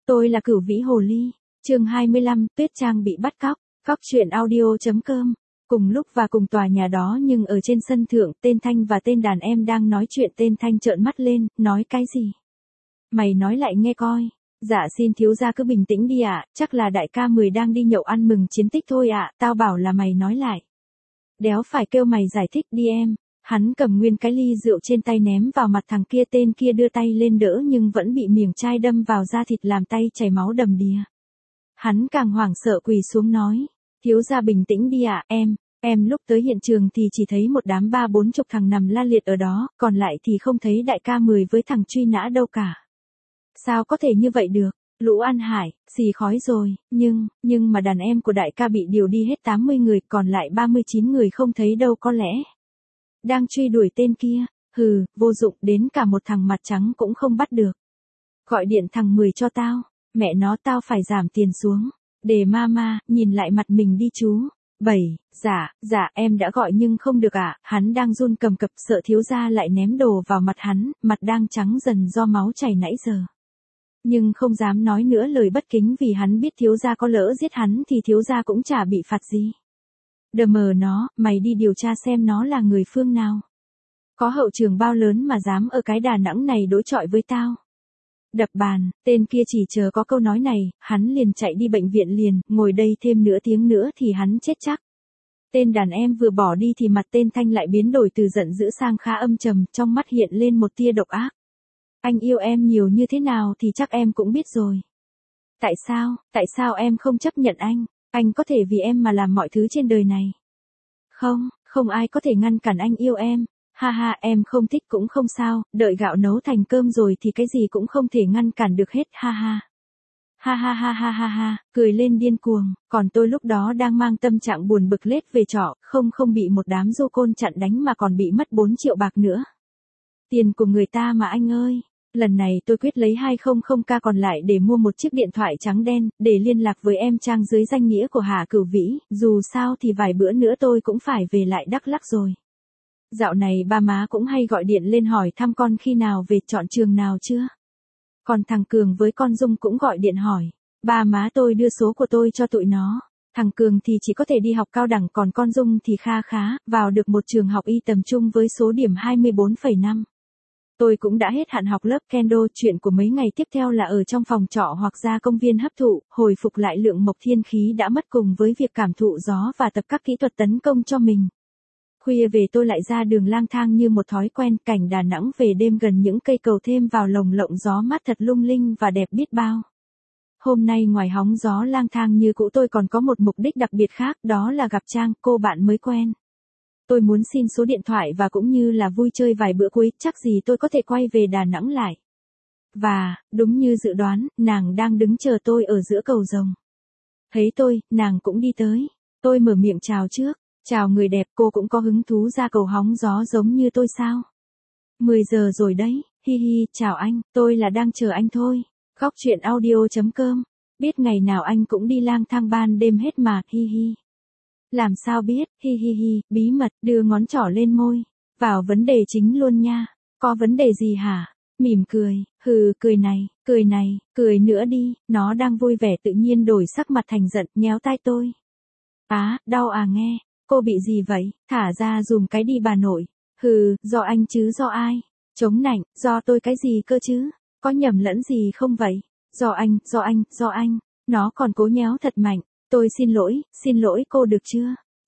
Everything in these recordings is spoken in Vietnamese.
Tôi là Cửu Vĩ Hồ Ly. Chương 25, Tuyết Trang bị bắt cóc. Cóc truyện audio.com. Cùng lúc và cùng tòa nhà đó nhưng ở trên sân thượng, tên Thanh và tên đàn em đang nói chuyện. Tên Thanh trợn mắt lên, nói cái gì? Mày nói lại nghe coi. Dạ xin thiếu gia cứ bình tĩnh đi ạ, chắc là đại ca 10 đang đi nhậu ăn mừng chiến tích thôi ạ, tao bảo là mày nói lại. Đéo phải kêu mày giải thích đi em. Hắn cầm nguyên cái ly rượu trên tay ném vào mặt thằng kia, tên kia đưa tay lên đỡ nhưng vẫn bị miệng chai đâm vào da thịt làm tay chảy máu đầm đìa. Hắn càng hoảng sợ quỳ xuống nói, thiếu gia bình tĩnh đi ạ, em lúc tới hiện trường thì chỉ thấy một đám 30-40 thằng nằm la liệt ở đó, còn lại thì không thấy đại ca 10 với thằng truy nã đâu cả. Sao có thể như vậy được, lũ ăn hại, xì khói rồi, nhưng mà đàn em của đại ca bị điều đi hết 80 người, còn lại 39 người không thấy đâu, có lẽ đang truy đuổi tên kia. Hừ, vô dụng, đến cả một thằng mặt trắng cũng không bắt được. Gọi điện thằng 10 cho tao, mẹ nó tao phải giảm tiền xuống. Để mama, nhìn lại mặt mình đi chú. 7, dạ em đã gọi nhưng không được ạ, hắn đang run cầm cập sợ thiếu gia lại ném đồ vào mặt hắn, mặt đang trắng dần do máu chảy nãy giờ. Nhưng không dám nói nữa lời bất kính vì hắn biết thiếu gia có lỡ giết hắn thì thiếu gia cũng chả bị phạt gì. Đờ mờ nó, mày đi điều tra xem nó là người phương nào. Có hậu trường bao lớn mà dám ở cái Đà Nẵng này đối chọi với tao. Đập bàn, tên kia chỉ chờ có câu nói này, hắn liền chạy đi bệnh viện liền, ngồi đây thêm nửa tiếng nữa thì hắn chết chắc. Tên đàn em vừa bỏ đi thì mặt tên Thanh lại biến đổi từ giận dữ sang khá âm trầm, trong mắt hiện lên một tia độc ác. Anh yêu em nhiều như thế nào thì chắc em cũng biết rồi. Tại sao em không chấp nhận anh có thể vì em mà làm mọi thứ trên đời này. Không ai có thể ngăn cản anh yêu em. Ha ha, em không thích cũng không sao, đợi gạo nấu thành cơm rồi thì cái gì cũng không thể ngăn cản được hết, ha ha. Ha ha ha ha ha ha, cười lên điên cuồng, còn tôi lúc đó đang mang tâm trạng buồn bực lết về trọ, không bị một đám du côn chặn đánh mà còn bị mất 4 triệu bạc nữa. Tiền của người ta mà anh ơi. Lần này tôi quyết lấy 200k còn lại để mua một chiếc điện thoại trắng đen, để liên lạc với em Trang dưới danh nghĩa của Hà Cửu Vĩ, dù sao thì vài bữa nữa tôi cũng phải về lại Đắk Lắk rồi. Dạo này ba má cũng hay gọi điện lên hỏi thăm con khi nào về, chọn trường nào chưa. Còn thằng Cường với con Dung cũng gọi điện hỏi, ba má tôi đưa số của tôi cho tụi nó. Thằng Cường thì chỉ có thể đi học cao đẳng, còn con Dung thì khá, vào được một trường học y tầm trung với số điểm 24,5. Tôi cũng đã hết hạn học lớp kendo, chuyện của mấy ngày tiếp theo là ở trong phòng trọ hoặc ra công viên hấp thụ, hồi phục lại lượng mộc thiên khí đã mất cùng với việc cảm thụ gió và tập các kỹ thuật tấn công cho mình. Khuya về tôi lại ra đường lang thang như một thói quen, cảnh Đà Nẵng về đêm gần những cây cầu thêm vào lồng lộng gió mát thật lung linh và đẹp biết bao. Hôm nay ngoài hóng gió lang thang như cũ tôi còn có một mục đích đặc biệt khác, đó là gặp Trang, cô bạn mới quen. Tôi muốn xin số điện thoại và cũng như là vui chơi vài bữa cuối, chắc gì tôi có thể quay về Đà Nẵng lại. Và, đúng như dự đoán, nàng đang đứng chờ tôi ở giữa cầu rồng. Thấy tôi, nàng cũng đi tới. Tôi mở miệng chào trước. Chào người đẹp, cô cũng có hứng thú ra cầu hóng gió giống như tôi sao? 10 giờ rồi đấy, hi hi, chào anh, tôi là đang chờ anh thôi. Cóc truyện audio.com. Biết ngày nào anh cũng đi lang thang ban đêm hết mà, hi hi. Làm sao biết, hi hi hi, bí mật, đưa ngón trỏ lên môi. Vào vấn đề chính luôn nha. Có vấn đề gì hả? Mỉm cười, hừ, cười nữa đi. Nó đang vui vẻ tự nhiên đổi sắc mặt thành giận, nhéo tai tôi. Đau à nghe. Cô bị gì vậy? Thả ra dùm cái đi bà nội. Hừ, do anh chứ do ai? Chống nạnh, do tôi cái gì cơ chứ? Có nhầm lẫn gì không vậy? Do anh. Nó còn cố nhéo thật mạnh. Tôi xin lỗi cô được chưa?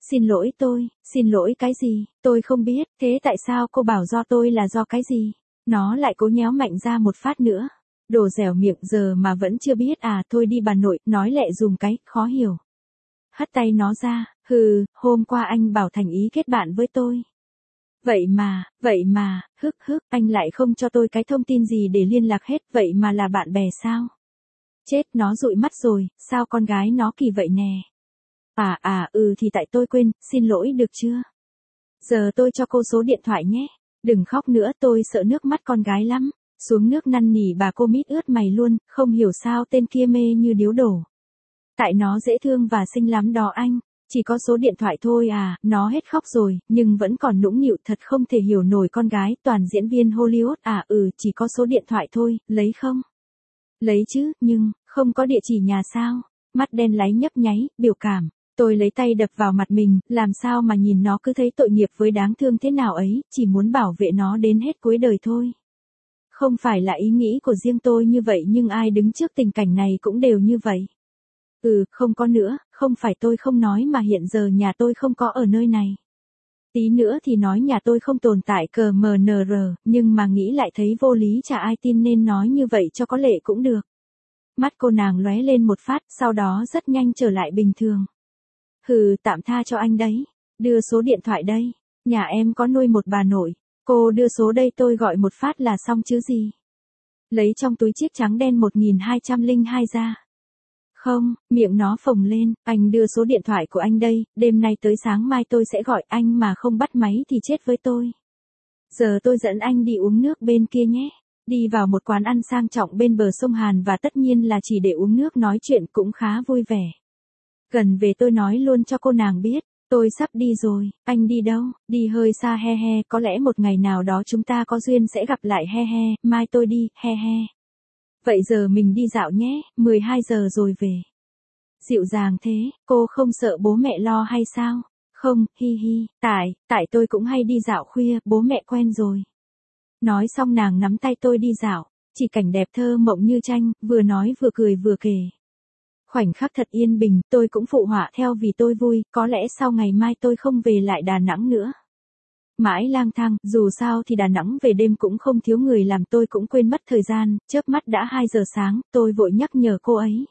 Xin lỗi cái gì? Tôi không biết, thế tại sao cô bảo do tôi là do cái gì? Nó lại cố nhéo mạnh ra một phát nữa. Đồ dẻo miệng, giờ mà vẫn chưa biết à? Thôi đi bà nội, nói lẹ dùm cái, khó hiểu. Hất tay nó ra, hừ, hôm qua anh bảo thành ý kết bạn với tôi. Vậy mà, anh lại không cho tôi cái thông tin gì để liên lạc hết, vậy mà là bạn bè sao? Chết, nó dụi mắt rồi, sao con gái nó kỳ vậy nè. Thì tại tôi quên, xin lỗi được chưa? Giờ tôi cho cô số điện thoại nhé. Đừng khóc nữa, tôi sợ nước mắt con gái lắm. Xuống nước năn nỉ bà cô mít ướt mày luôn, không hiểu sao tên kia mê như điếu đổ. Tại nó dễ thương và xinh lắm đó anh. Chỉ có số điện thoại thôi à, nó hết khóc rồi, nhưng vẫn còn nũng nịu, thật không thể hiểu nổi con gái, toàn diễn viên Hollywood à. Chỉ có số điện thoại thôi, lấy không? Lấy chứ, nhưng, Không có địa chỉ nhà sao? Mắt đen láy nhấp nháy, biểu cảm. Tôi lấy tay đập vào mặt mình, làm sao mà nhìn nó cứ thấy tội nghiệp với đáng thương thế nào ấy, chỉ muốn bảo vệ nó đến hết cuối đời thôi. Không phải là ý nghĩ của riêng tôi như vậy nhưng ai đứng trước tình cảnh này cũng đều như vậy. Không có nữa, không phải tôi không nói mà hiện giờ nhà tôi không có ở nơi này. Tí nữa thì nói nhà tôi không tồn tại cờ MNR, nhưng mà nghĩ lại thấy vô lý chả ai tin nên nói như vậy cho có lệ cũng được. Mắt cô nàng lóe lên một phát, sau đó rất nhanh trở lại bình thường. Tạm tha cho anh đấy. Đưa số điện thoại đây. Nhà em có nuôi một bà nội. Cô đưa số đây tôi gọi một phát là xong chứ gì. Lấy trong túi chiếc trắng đen 1202 ra. Không, miệng nó phồng lên, anh đưa số điện thoại của anh đây, đêm nay tới sáng mai tôi sẽ gọi anh mà không bắt máy thì chết với tôi. Giờ tôi dẫn anh đi uống nước bên kia nhé. Đi vào một quán ăn sang trọng bên bờ sông Hàn và tất nhiên là chỉ để uống nước nói chuyện cũng khá vui vẻ. Gần về tôi nói luôn cho cô nàng biết, tôi sắp đi rồi, anh đi đâu, đi hơi xa he he, có lẽ một ngày nào đó chúng ta có duyên sẽ gặp lại he he, mai tôi đi, he he. Vậy giờ mình đi dạo nhé, 12 giờ rồi về. Dịu dàng thế, cô không sợ bố mẹ lo hay sao? Không, hi hi, tại tôi cũng hay đi dạo khuya, bố mẹ quen rồi. Nói xong nàng nắm tay tôi đi dạo, chỉ cảnh đẹp thơ mộng như tranh, vừa nói vừa cười vừa kể. Khoảnh khắc thật yên bình, tôi cũng phụ họa theo vì tôi vui, có lẽ sau ngày mai tôi không về lại Đà Nẵng nữa. Mãi lang thang, dù sao thì Đà Nẵng về đêm cũng không thiếu người làm tôi cũng quên mất thời gian, chớp mắt đã 2 giờ sáng, tôi vội nhắc nhở cô ấy.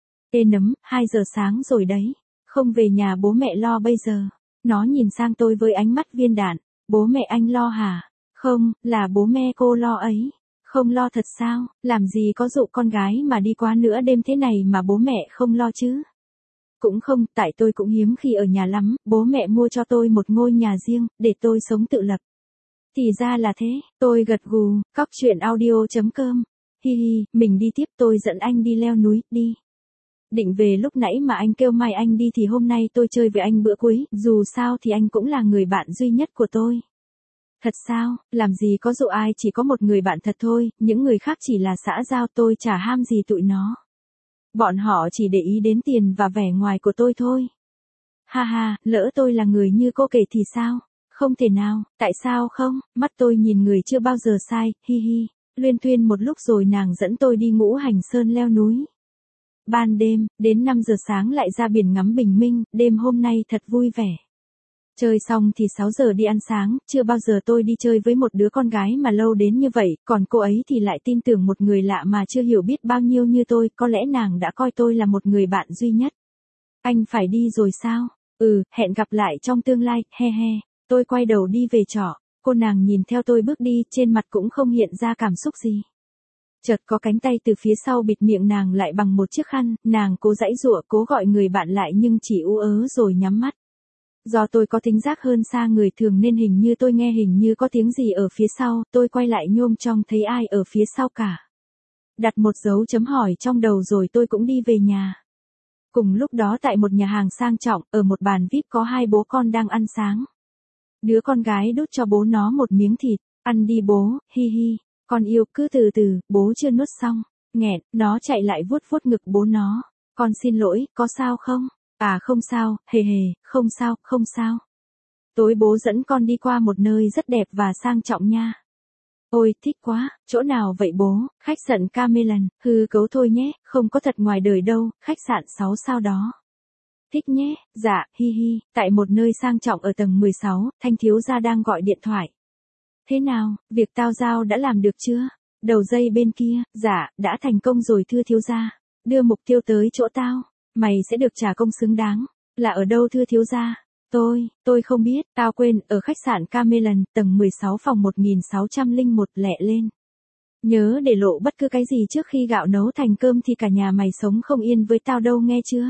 Ê nấm, 2 giờ sáng rồi đấy, không về nhà bố mẹ lo bây giờ. Nó nhìn sang tôi với ánh mắt viên đạn, bố mẹ anh lo hả? Không, là bố mẹ cô lo ấy. Không lo thật sao, làm gì có dụ con gái mà đi qua nửa đêm thế này mà bố mẹ không lo chứ. Cũng không, tại tôi cũng hiếm khi ở nhà lắm, bố mẹ mua cho tôi một ngôi nhà riêng, để tôi sống tự lập. Thì ra là thế, tôi gật gù, cóc truyện audio.com. Hi hi, mình đi tiếp tôi dẫn anh đi leo núi, đi. Định về lúc nãy mà anh kêu mai anh đi thì hôm nay tôi chơi với anh bữa cuối, dù sao thì anh cũng là người bạn duy nhất của tôi. Thật sao, làm gì có dụ ai chỉ có một người bạn thật thôi, những người khác chỉ là xã giao tôi chả ham gì tụi nó. Bọn họ chỉ để ý đến tiền và vẻ ngoài của tôi thôi. Ha ha, lỡ tôi là người như cô kể thì sao? Không thể nào, tại sao không? Mắt tôi nhìn người chưa bao giờ sai, hi hi. Luyên thuyên một lúc rồi nàng dẫn tôi đi Ngũ Hành Sơn leo núi. Ban đêm, đến 5 giờ sáng lại ra biển ngắm bình minh, đêm hôm nay thật vui vẻ. Chơi xong thì 6 giờ đi ăn sáng, chưa bao giờ tôi đi chơi với một đứa con gái mà lâu đến như vậy, còn cô ấy thì lại tin tưởng một người lạ mà chưa hiểu biết bao nhiêu như tôi, có lẽ nàng đã coi tôi là một người bạn duy nhất. Anh phải đi rồi sao? Hẹn gặp lại trong tương lai, he he. Tôi quay đầu đi về trọ, cô nàng nhìn theo tôi bước đi, trên mặt cũng không hiện ra cảm xúc gì. Chợt có cánh tay từ phía sau bịt miệng nàng lại bằng một chiếc khăn, nàng cố giãy giụa cố gọi người bạn lại nhưng chỉ ú ớ rồi nhắm mắt. Do tôi có thính giác hơn xa người thường nên hình như tôi nghe hình như có tiếng gì ở phía sau, tôi quay lại nhôm trong thấy ai ở phía sau cả. Đặt một dấu chấm hỏi trong đầu rồi tôi cũng đi về nhà. Cùng lúc đó tại một nhà hàng sang trọng, ở một bàn VIP có hai bố con đang ăn sáng. Đứa con gái đút cho bố nó một miếng thịt, ăn đi bố, hi hi, con yêu cứ từ từ, bố chưa nuốt xong, nghẹn, nó chạy lại vuốt vuốt ngực bố nó, con xin lỗi, có sao không? À không sao, hề hề, không sao, không sao. Tối bố dẫn con đi qua một nơi rất đẹp và sang trọng nha. Ôi, thích quá, chỗ nào vậy bố? Khách sạn Camelan, hư cấu thôi nhé, không có thật ngoài đời đâu, khách sạn 6 sao đó. Thích nhé, dạ, hi hi, tại một nơi sang trọng ở tầng 16, Thanh thiếu gia đang gọi điện thoại. Thế nào, việc tao giao đã làm được chưa? Đầu dây bên kia, dạ, đã thành công rồi thưa thiếu gia. Đưa mục tiêu tới chỗ tao. Mày sẽ được trả công xứng đáng. Là ở đâu thưa thiếu gia? Tôi không biết, tao quên, ở khách sạn Camelan, tầng 16 phòng 1601 lẹ lên. Nhớ để lộ bất cứ cái gì trước khi gạo nấu thành cơm thì cả nhà mày sống không yên với tao đâu nghe chưa?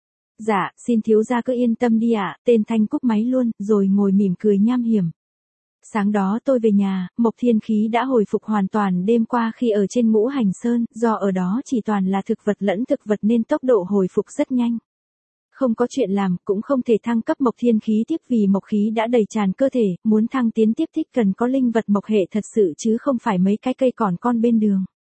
Dạ, xin thiếu gia cứ yên tâm đi ạ, tên Thanh cúp máy luôn, rồi ngồi mỉm cười nham hiểm. Sáng đó tôi về nhà, Mộc Thiên Khí đã hồi phục hoàn toàn đêm qua khi ở trên Ngũ Hành Sơn, do ở đó chỉ toàn là thực vật lẫn thực vật nên tốc độ hồi phục rất nhanh. Không có chuyện làm, cũng không thể thăng cấp Mộc Thiên Khí tiếp vì Mộc Khí đã đầy tràn cơ thể, muốn thăng tiến tiếp thích cần có linh vật Mộc hệ thật sự chứ không phải mấy cái cây còn con bên đường.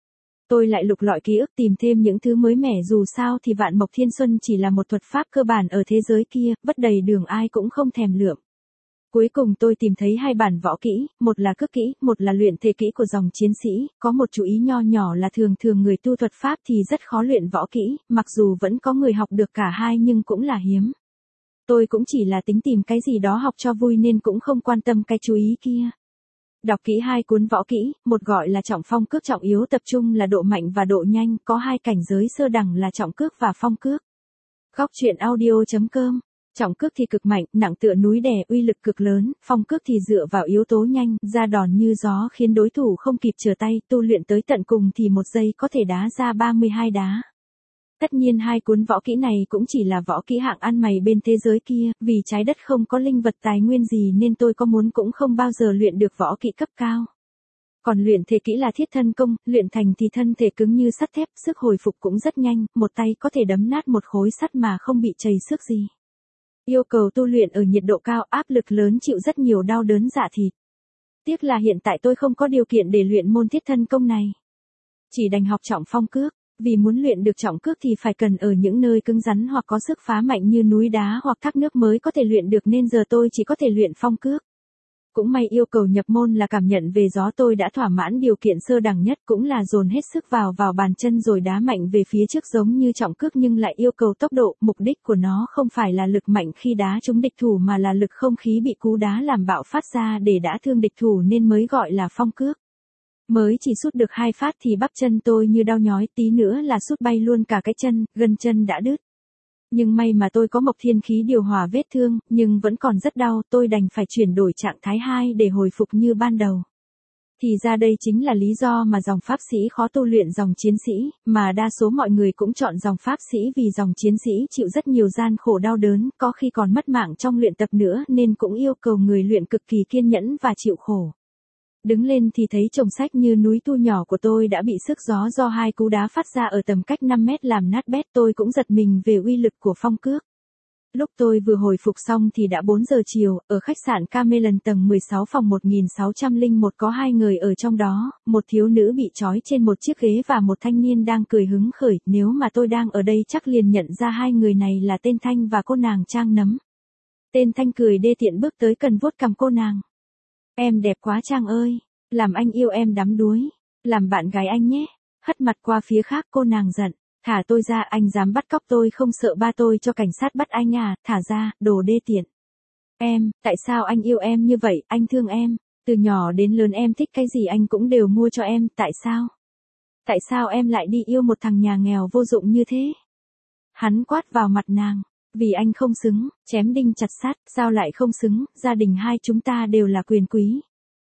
Tôi lại lục lọi ký ức tìm thêm những thứ mới mẻ, dù sao thì Vạn Mộc Thiên Xuân chỉ là một thuật pháp cơ bản ở thế giới kia, vất đầy đường ai cũng không thèm lượm. Cuối cùng tôi tìm thấy 2 bản võ kỹ, một là cước kỹ, một là luyện thể kỹ của dòng chiến sĩ, có một chú ý nho nhỏ là thường thường người tu thuật pháp thì rất khó luyện võ kỹ, mặc dù vẫn có người học được cả hai nhưng cũng là hiếm. Tôi cũng chỉ là tính tìm cái gì đó học cho vui nên cũng không quan tâm cái chú ý kia. Đọc kỹ 2 cuốn võ kỹ, một gọi là trọng phong cước, trọng yếu tập trung là độ mạnh và độ nhanh, có 2 cảnh giới sơ đẳng là trọng cước và phong cước. Góc truyện audio.com. Trọng cước thì cực mạnh, nặng tựa núi đè, uy lực cực lớn, phong cước thì dựa vào yếu tố nhanh, ra đòn như gió khiến đối thủ không kịp trở tay, tu luyện tới tận cùng thì 1 giây có thể đá ra 32 đá. Tất nhiên 2 cuốn võ kỹ này cũng chỉ là võ kỹ hạng ăn mày bên thế giới kia, vì trái đất không có linh vật tài nguyên gì nên tôi có muốn cũng không bao giờ luyện được võ kỹ cấp cao. Còn luyện thể kỹ là thiết thân công, luyện thành thì thân thể cứng như sắt thép, sức hồi phục cũng rất nhanh, một tay có thể đấm nát một khối sắt mà không bị chảy xước gì. Yêu cầu tu luyện ở nhiệt độ cao, áp lực lớn, chịu rất nhiều đau đớn dạ thịt. Tiếc là hiện tại tôi không có điều kiện để luyện môn thiết thân công này. Chỉ đành học trọng phong cước, vì muốn luyện được trọng cước thì phải cần ở những nơi cứng rắn hoặc có sức phá mạnh như núi đá hoặc thác nước mới có thể luyện được nên giờ tôi chỉ có thể luyện phong cước. Cũng may yêu cầu nhập môn là cảm nhận về gió tôi đã thỏa mãn điều kiện sơ đẳng nhất, cũng là dồn hết sức vào bàn chân rồi đá mạnh về phía trước giống như trọng cước nhưng lại yêu cầu tốc độ, mục đích của nó không phải là lực mạnh khi đá trúng địch thủ mà là lực không khí bị cú đá làm bạo phát ra để đả thương địch thủ nên mới gọi là phong cước. Mới chỉ sút được 2 phát thì bắp chân tôi như đau nhói, tí nữa là sút bay luôn cả cái chân, gân chân đã đứt. Nhưng may mà tôi có Mộc Thiên khí điều hòa vết thương, nhưng vẫn còn rất đau, tôi đành phải chuyển đổi trạng thái 2 để hồi phục như ban đầu. Thì ra đây chính là lý do mà dòng pháp sĩ khó tu luyện dòng chiến sĩ, mà đa số mọi người cũng chọn dòng pháp sĩ vì dòng chiến sĩ chịu rất nhiều gian khổ đau đớn, có khi còn mất mạng trong luyện tập nữa nên cũng yêu cầu người luyện cực kỳ kiên nhẫn và chịu khổ. Đứng lên thì thấy chồng sách như núi tu nhỏ của tôi đã bị sức gió do 2 cú đá phát ra ở tầm cách 5 mét làm nát bét, tôi cũng giật mình về uy lực của phong cước. Lúc tôi vừa hồi phục xong thì đã 4 giờ chiều, ở khách sạn Camelon tầng 16 phòng 1601 có 2 người ở trong đó, một thiếu nữ bị trói trên một chiếc ghế và một thanh niên đang cười hứng khởi, nếu mà tôi đang ở đây chắc liền nhận ra 2 người này là tên Thanh và cô nàng Trang Nấm. Tên Thanh cười đê tiện bước tới cần vuốt cằm cô nàng. Em đẹp quá Trang ơi, làm anh yêu em đắm đuối, làm bạn gái anh nhé. Hất mặt qua phía khác cô nàng giận, thả tôi ra, anh dám bắt cóc tôi không sợ ba tôi cho cảnh sát bắt anh à, thả ra, đồ đê tiện. Em, tại sao anh yêu em như vậy, anh thương em, từ nhỏ đến lớn em thích cái gì anh cũng đều mua cho em, tại sao? Tại sao em lại đi yêu một thằng nhà nghèo vô dụng như thế? Hắn quát vào mặt nàng. Vì anh không xứng, chém đinh chặt sắt, sao lại không xứng, gia đình hai chúng ta đều là quyền quý.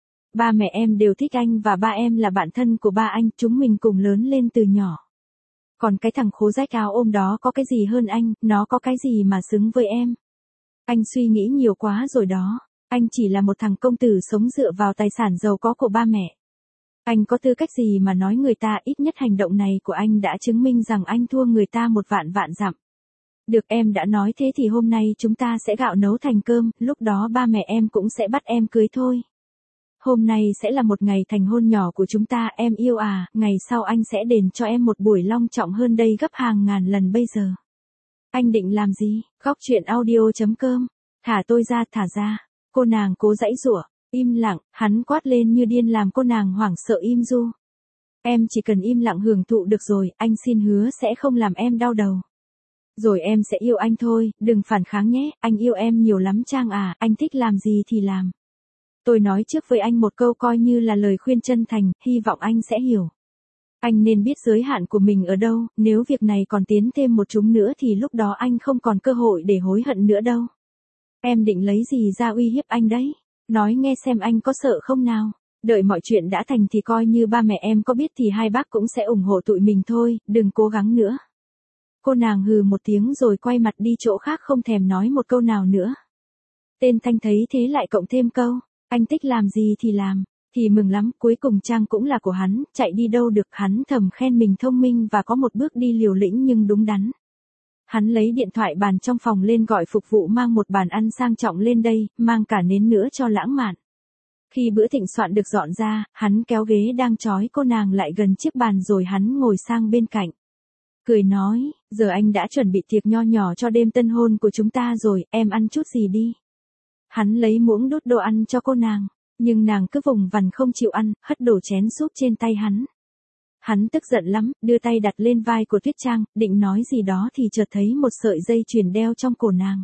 Ba mẹ em đều thích anh và ba em là bạn thân của ba anh, chúng mình cùng lớn lên từ nhỏ. Còn cái thằng khố rách áo ôm đó có cái gì hơn anh, nó có cái gì mà xứng với em. Anh suy nghĩ nhiều quá rồi đó, anh chỉ là một thằng công tử sống dựa vào tài sản giàu có của ba mẹ. Anh có tư cách gì mà nói người ta, ít nhất hành động này của anh đã chứng minh rằng anh thua người ta 1.000.000 dặm. Được em đã nói thế thì hôm nay chúng ta sẽ gạo nấu thành cơm, lúc đó ba mẹ em cũng sẽ bắt em cưới thôi. Hôm nay sẽ là một ngày thành hôn nhỏ của chúng ta, em yêu à, ngày sau anh sẽ đền cho em một buổi long trọng hơn đây gấp hàng ngàn lần bây giờ. Anh định làm gì? Góc truyện audio.com. Thả tôi ra, thả ra. Cô nàng cố giãy giụa, im lặng, hắn quát lên như điên làm cô nàng hoảng sợ im ru. Em chỉ cần im lặng hưởng thụ được rồi, anh xin hứa sẽ không làm em đau đầu. Rồi em sẽ yêu anh thôi, đừng phản kháng nhé, anh yêu em nhiều lắm Trang à, anh thích làm gì thì làm. Tôi nói trước với anh một câu coi như là lời khuyên chân thành, hy vọng anh sẽ hiểu. Anh nên biết giới hạn của mình ở đâu, nếu việc này còn tiến thêm một chút nữa thì lúc đó anh không còn cơ hội để hối hận nữa đâu. Em định lấy gì ra uy hiếp anh đấy? Nói nghe xem anh có sợ không nào? Đợi mọi chuyện đã thành thì coi như ba mẹ em có biết thì hai bác cũng sẽ ủng hộ tụi mình thôi, đừng cố gắng nữa. Cô nàng hừ một tiếng rồi quay mặt đi chỗ khác không thèm nói một câu nào nữa. Tên Thanh thấy thế lại cộng thêm câu, anh thích làm gì thì làm, thì mừng lắm, cuối cùng Trang cũng là của hắn, chạy đi đâu được, hắn thầm khen mình thông minh và có một bước đi liều lĩnh nhưng đúng đắn. Hắn lấy điện thoại bàn trong phòng lên gọi phục vụ mang một bàn ăn sang trọng lên đây, mang cả nến nữa cho lãng mạn. Khi bữa thịnh soạn được dọn ra, hắn kéo ghế đang trói cô nàng lại gần chiếc bàn rồi hắn ngồi sang bên cạnh. Cười nói, giờ anh đã chuẩn bị tiệc nho nhỏ cho đêm tân hôn của chúng ta rồi, em ăn chút gì đi. Hắn lấy muỗng đút đồ ăn cho cô nàng, nhưng nàng cứ vùng vằng không chịu ăn, hất đổ chén súp trên tay hắn. Hắn tức giận lắm, đưa tay đặt lên vai của Tuyết Trang, định nói gì đó thì chợt thấy một sợi dây chuyền đeo trong cổ nàng.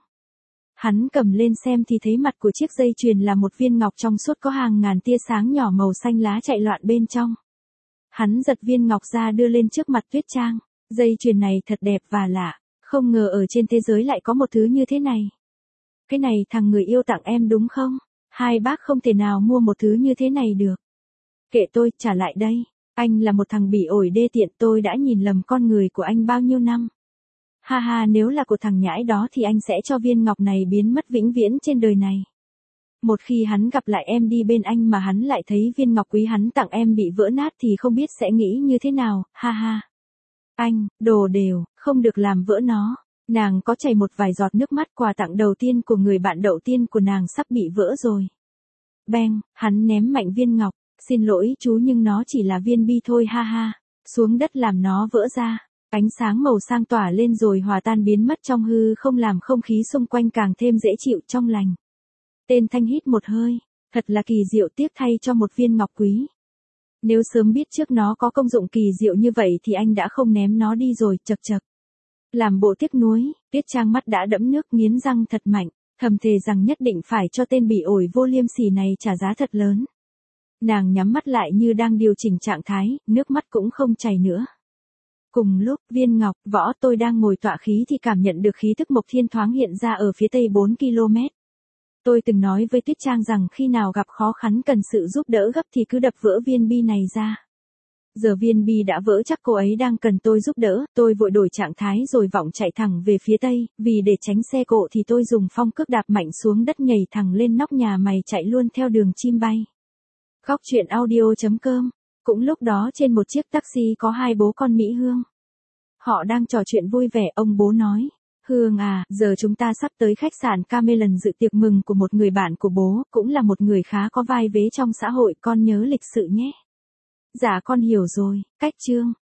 Hắn cầm lên xem thì thấy mặt của chiếc dây chuyền là một viên ngọc trong suốt có hàng ngàn tia sáng nhỏ màu xanh lá chạy loạn bên trong. Hắn giật viên ngọc ra đưa lên trước mặt Tuyết Trang. Dây chuyền này thật đẹp và lạ, không ngờ ở trên thế giới lại có một thứ như thế này. Cái này thằng người yêu tặng em đúng không? Hai bác không thể nào mua một thứ như thế này được. Kệ tôi, trả lại đây. Anh là một thằng bỉ ổi đê tiện, tôi đã nhìn lầm con người của anh bao nhiêu năm. Ha ha, nếu là của thằng nhãi đó thì anh sẽ cho viên ngọc này biến mất vĩnh viễn trên đời này. Một khi hắn gặp lại em đi bên anh mà hắn lại thấy viên ngọc quý hắn tặng em bị vỡ nát thì không biết sẽ nghĩ như thế nào, ha ha. Anh, đồ đều, không được làm vỡ nó. Nàng có chảy một vài giọt nước mắt, quà tặng đầu tiên của người bạn đầu tiên của nàng sắp bị vỡ rồi. Beng, hắn ném mạnh viên ngọc, xin lỗi chú nhưng nó chỉ là viên bi thôi ha ha, xuống đất làm nó vỡ ra. Ánh sáng màu sang tỏa lên rồi hòa tan biến mất trong hư không làm không khí xung quanh càng thêm dễ chịu trong lành. Tên Thanh hít một hơi, thật là kỳ diệu tiếc thay cho một viên ngọc quý. Nếu sớm biết trước nó có công dụng kỳ diệu như vậy thì anh đã không ném nó đi rồi, chậc chậc. Làm bộ tiếc nuối, Tuyết Trang mắt đã đẫm nước nghiến răng thật mạnh, thầm thề rằng nhất định phải cho tên bỉ ổi vô liêm sỉ này trả giá thật lớn. Nàng nhắm mắt lại như đang điều chỉnh trạng thái, nước mắt cũng không chảy nữa. Cùng lúc, viên ngọc, võ tôi đang ngồi tọa khí thì cảm nhận được khí thức Mộc Thiên thoáng hiện ra ở phía tây 4 km. Tôi từng nói với Tuyết Trang rằng khi nào gặp khó khăn cần sự giúp đỡ gấp thì cứ đập vỡ viên bi này ra. Giờ viên bi đã vỡ chắc cô ấy đang cần tôi giúp đỡ, tôi vội đổi trạng thái rồi vọng chạy thẳng về phía tây, vì để tránh xe cộ thì tôi dùng phong cước đạp mạnh xuống đất nhảy thẳng lên nóc nhà mày chạy luôn theo đường chim bay. Góc truyện audio.com. Cũng lúc đó trên một chiếc taxi có hai bố con Mỹ Hương. Họ đang trò chuyện vui vẻ, ông bố nói. Hương à, giờ chúng ta sắp tới khách sạn Camelon dự tiệc mừng của một người bạn của bố, cũng là một người khá có vai vế trong xã hội, con nhớ lịch sự nhé. Dạ con hiểu rồi, cách chương.